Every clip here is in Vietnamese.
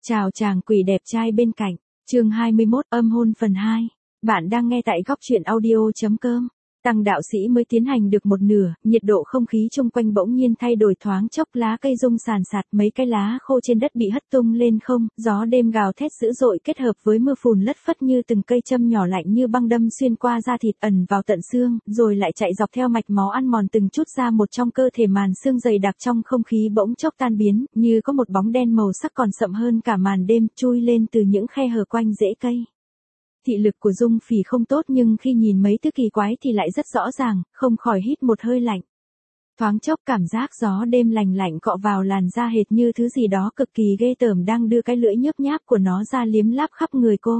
Chào chàng quỷ đẹp trai bên cạnh, chương 21 âm hôn phần 2. Bạn đang nghe tại góc truyện audio.com. Tăng đạo sĩ mới tiến hành được một nửa, nhiệt độ không khí chung quanh bỗng nhiên thay đổi thoáng chốc, lá cây rung sàn sạt, mấy cái lá khô trên đất bị hất tung lên không, gió đêm gào thét dữ dội kết hợp với mưa phùn lất phất như từng cây châm nhỏ lạnh như băng đâm xuyên qua da thịt ẩn vào tận xương, rồi lại chạy dọc theo mạch máu ăn mòn từng chút ra một trong cơ thể, màn xương dày đặc trong không khí bỗng chốc tan biến, như có một bóng đen màu sắc còn sậm hơn cả màn đêm chui lên từ những khe hở quanh rễ cây. Thị lực của Dung Phỉ không tốt, nhưng khi nhìn mấy thứ kỳ quái thì lại rất rõ ràng, không khỏi hít một hơi lạnh. Thoáng chốc cảm giác gió đêm lành lạnh cọ vào làn da hệt như thứ gì đó cực kỳ ghê tởm đang đưa cái lưỡi nhớp nháp của nó ra liếm láp khắp người cô.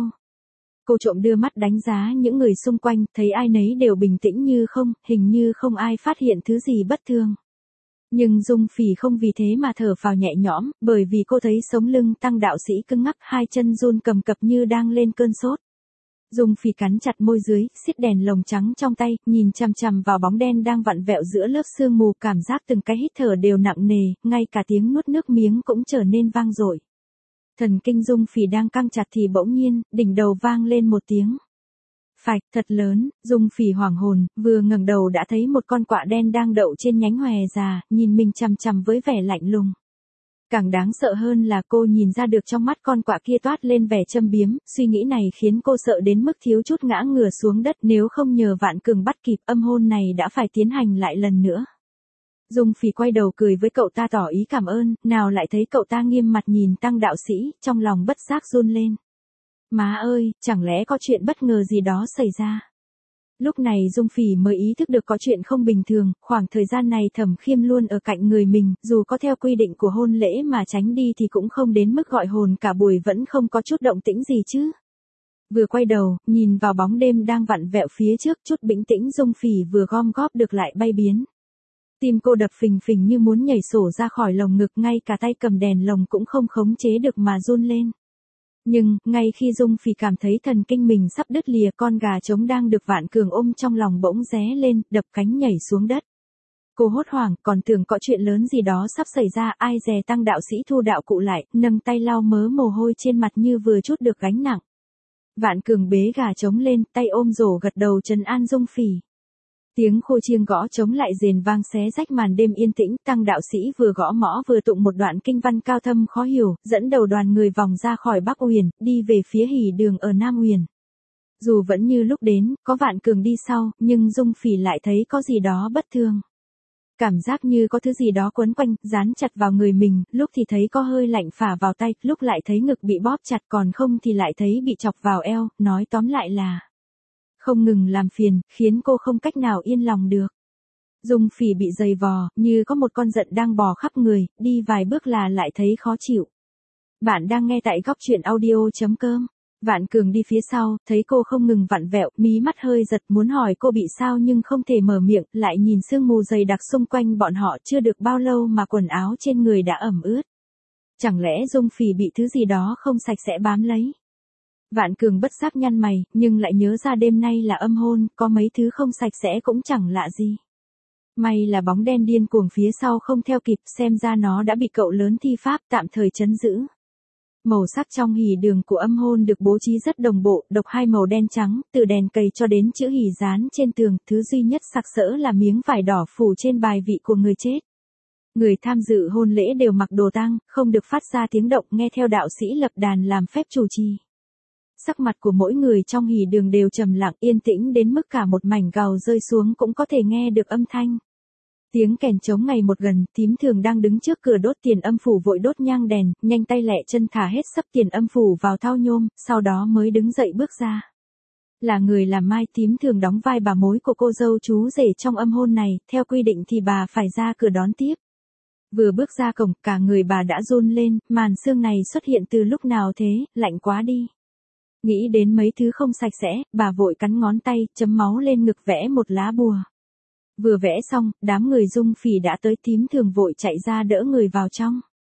Cô trộm đưa mắt đánh giá những người xung quanh, thấy ai nấy đều bình tĩnh như không, hình như không ai phát hiện thứ gì bất thường. Nhưng Dung Phỉ không vì thế mà thở phào nhẹ nhõm, bởi vì cô thấy sống lưng Tăng đạo sĩ cứng ngắc, hai chân run cầm cập như đang lên cơn sốt. Dung Phỉ cắn chặt môi dưới, siết đèn lồng trắng trong tay, nhìn chằm chằm vào bóng đen đang vặn vẹo giữa lớp sương mù, cảm giác từng cái hít thở đều nặng nề, ngay cả tiếng nuốt nước miếng cũng trở nên vang dội. Thần kinh Dung Phỉ đang căng chặt thì bỗng nhiên, đỉnh đầu vang lên một tiếng phạch thật lớn. Dung Phỉ hoảng hồn, vừa ngẩng đầu đã thấy một con quạ đen đang đậu trên nhánh hòe già, nhìn mình chằm chằm với vẻ lạnh lùng. Càng đáng sợ hơn là cô nhìn ra được trong mắt con quạ kia toát lên vẻ châm biếm, suy nghĩ này khiến cô sợ đến mức thiếu chút ngã ngửa xuống đất, nếu không nhờ Vạn Cường bắt kịp, âm hôn này đã phải tiến hành lại lần nữa. Dung Phỉ quay đầu cười với cậu ta tỏ ý cảm ơn, nào lại thấy cậu ta nghiêm mặt nhìn Tăng đạo sĩ, trong lòng bất giác run lên. Má ơi, chẳng lẽ có chuyện bất ngờ gì đó xảy ra? Lúc này Dung Phỉ mới ý thức được có chuyện không bình thường, khoảng thời gian này Thẩm Khiêm luôn ở cạnh người mình, dù có theo quy định của hôn lễ mà tránh đi thì cũng không đến mức gọi hồn cả buổi vẫn không có chút động tĩnh gì chứ. Vừa quay đầu, nhìn vào bóng đêm đang vặn vẹo phía trước, chút bình tĩnh Dung Phỉ vừa gom góp được lại bay biến. Tim cô đập phình phình như muốn nhảy sổ ra khỏi lồng ngực, ngay cả tay cầm đèn lồng cũng không khống chế được mà run lên. Nhưng, ngay khi Dung Phỉ cảm thấy thần kinh mình sắp đứt lìa, con gà trống đang được Vạn Cường ôm trong lòng bỗng ré lên, đập cánh nhảy xuống đất. Cô hốt hoảng, còn tưởng có chuyện lớn gì đó sắp xảy ra, ai dè Tăng đạo sĩ thu đạo cụ lại, nâng tay lau mớ mồ hôi trên mặt như vừa trút được gánh nặng. Vạn Cường bế gà trống lên, tay ôm rổ gật đầu trấn an Dung Phỉ. Tiếng khô chiêng gõ trống lại rền vang xé rách màn đêm yên tĩnh, Tăng đạo sĩ vừa gõ mõ vừa tụng một đoạn kinh văn cao thâm khó hiểu, dẫn đầu đoàn người vòng ra khỏi Bắc Uyển, đi về phía Hỉ Đường ở Nam Uyển. Dù vẫn như lúc đến, có Vạn Cường đi sau, nhưng Dung Phỉ lại thấy có gì đó bất thường. Cảm giác như có thứ gì đó quấn quanh, dán chặt vào người mình, lúc thì thấy có hơi lạnh phả vào tay, lúc lại thấy ngực bị bóp chặt, còn không thì lại thấy bị chọc vào eo, nói tóm lại là không ngừng làm phiền, khiến cô không cách nào yên lòng được. Dung Phỉ bị giày vò, như có một con giận đang bò khắp người, đi vài bước là lại thấy khó chịu. Bạn đang nghe tại góc truyện audio.com. Vạn Cường đi phía sau, thấy cô không ngừng vặn vẹo, mí mắt hơi giật, muốn hỏi cô bị sao nhưng không thể mở miệng, lại nhìn sương mù dày đặc xung quanh bọn họ, chưa được bao lâu mà quần áo trên người đã ẩm ướt. Chẳng lẽ Dung Phỉ bị thứ gì đó không sạch sẽ bám lấy? Vạn Cường bất giác nhăn mày, nhưng lại nhớ ra đêm nay là âm hôn, có mấy thứ không sạch sẽ cũng chẳng lạ gì. May là bóng đen điên cuồng phía sau không theo kịp, xem ra nó đã bị cậu lớn thi pháp tạm thời trấn giữ. Màu sắc trong Hỉ Đường của âm hôn được bố trí rất đồng bộ, độc hai màu đen trắng, từ đèn cầy cho đến chữ hỉ dán trên tường, thứ duy nhất sặc sỡ là miếng vải đỏ phủ trên bài vị của người chết. Người tham dự hôn lễ đều mặc đồ tang, không được phát ra tiếng động, nghe theo đạo sĩ lập đàn làm phép chủ trì. Sắc mặt của mỗi người trong Hỉ Đường đều trầm lặng, yên tĩnh đến mức cả một mảnh gào rơi xuống cũng có thể nghe được âm thanh. Tiếng kèn trống ngày một gần, Tím Thường đang đứng trước cửa đốt tiền âm phủ vội đốt nhang đèn, nhanh tay lẹ chân thả hết sấp tiền âm phủ vào thau nhôm, sau đó mới đứng dậy bước ra. Là người làm mai, Tím Thường đóng vai bà mối của cô dâu chú rể trong âm hôn này, theo quy định thì bà phải ra cửa đón tiếp. Vừa bước ra cổng, cả người bà đã run lên, màn sương này xuất hiện từ lúc nào thế, lạnh quá đi. Nghĩ đến mấy thứ không sạch sẽ, bà vội cắn ngón tay, chấm máu lên ngực vẽ một lá bùa. Vừa vẽ xong, đám người Dung Phỉ đã tới, Tím Thường vội chạy ra đỡ người vào trong.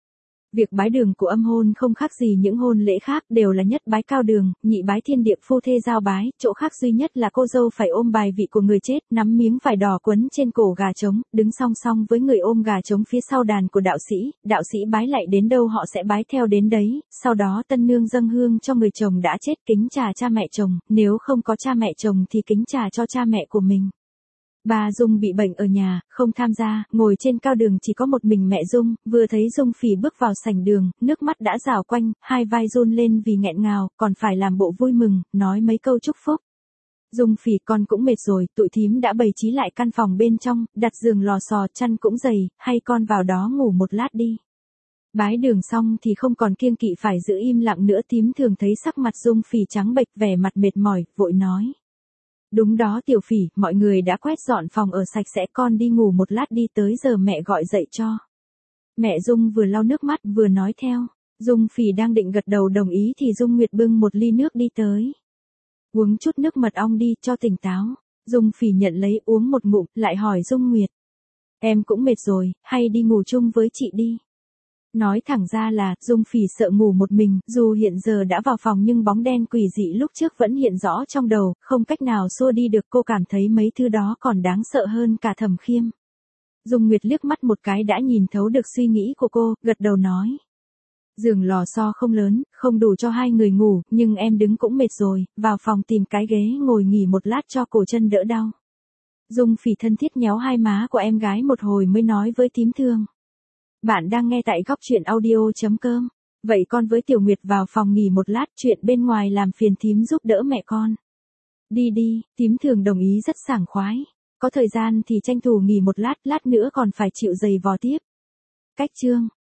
Việc bái đường của âm hôn không khác gì những hôn lễ khác, đều là nhất bái cao đường, nhị bái thiên địa, phu thê giao bái, chỗ khác duy nhất là cô dâu phải ôm bài vị của người chết, nắm miếng vải đỏ quấn trên cổ gà trống, đứng song song với người ôm gà trống phía sau đàn của đạo sĩ bái lạy đến đâu họ sẽ bái theo đến đấy, sau đó tân nương dâng hương cho người chồng đã chết, kính trà cha mẹ chồng, nếu không có cha mẹ chồng thì kính trà cho cha mẹ của mình. Bà Dung bị bệnh ở nhà, không tham gia, ngồi trên cao đường chỉ có một mình mẹ Dung, vừa thấy Dung Phỉ bước vào sảnh đường, nước mắt đã rào quanh, hai vai run lên vì nghẹn ngào, còn phải làm bộ vui mừng, nói mấy câu chúc phúc. Dung Phỉ, con cũng mệt rồi, tụi thím đã bày trí lại căn phòng bên trong, đặt giường lò xò, chăn cũng dày, hay con vào đó ngủ một lát đi. Bái đường xong thì không còn kiêng kỵ phải giữ im lặng nữa, thím thường thấy sắc mặt Dung Phỉ trắng bệch, vẻ mặt mệt mỏi, vội nói. Đúng đó Tiểu Phỉ, mọi người đã quét dọn phòng ở sạch sẽ, con đi ngủ một lát đi, tới giờ mẹ gọi dậy cho. Mẹ Dung vừa lau nước mắt vừa nói theo. Dung Phỉ đang định gật đầu đồng ý thì Dung Nguyệt bưng một ly nước đi tới. Uống chút nước mật ong đi cho tỉnh táo. Dung Phỉ nhận lấy uống một ngụm, lại hỏi Dung Nguyệt. Em cũng mệt rồi, hay đi ngủ chung với chị đi. Nói thẳng ra là, Dung Phỉ sợ ngủ một mình, dù hiện giờ đã vào phòng nhưng bóng đen quỷ dị lúc trước vẫn hiện rõ trong đầu, không cách nào xua đi được, cô cảm thấy mấy thứ đó còn đáng sợ hơn cả Thẩm Khiêm. Dung Nguyệt liếc mắt một cái đã nhìn thấu được suy nghĩ của cô, gật đầu nói. Giường lò xo không lớn, không đủ cho hai người ngủ, nhưng em đứng cũng mệt rồi, vào phòng tìm cái ghế ngồi nghỉ một lát cho cổ chân đỡ đau. Dung Phỉ thân thiết nhéo hai má của em gái một hồi mới nói với thím Thương. Bạn đang nghe tại góc truyện audio.com. Vậy con với Tiểu Nguyệt vào phòng nghỉ một lát, chuyện bên ngoài làm phiền thím giúp đỡ mẹ con. Đi đi, thím Thường đồng ý rất sảng khoái. Có thời gian thì tranh thủ nghỉ một lát, lát nữa còn phải chịu giày vò tiếp. Cách chương.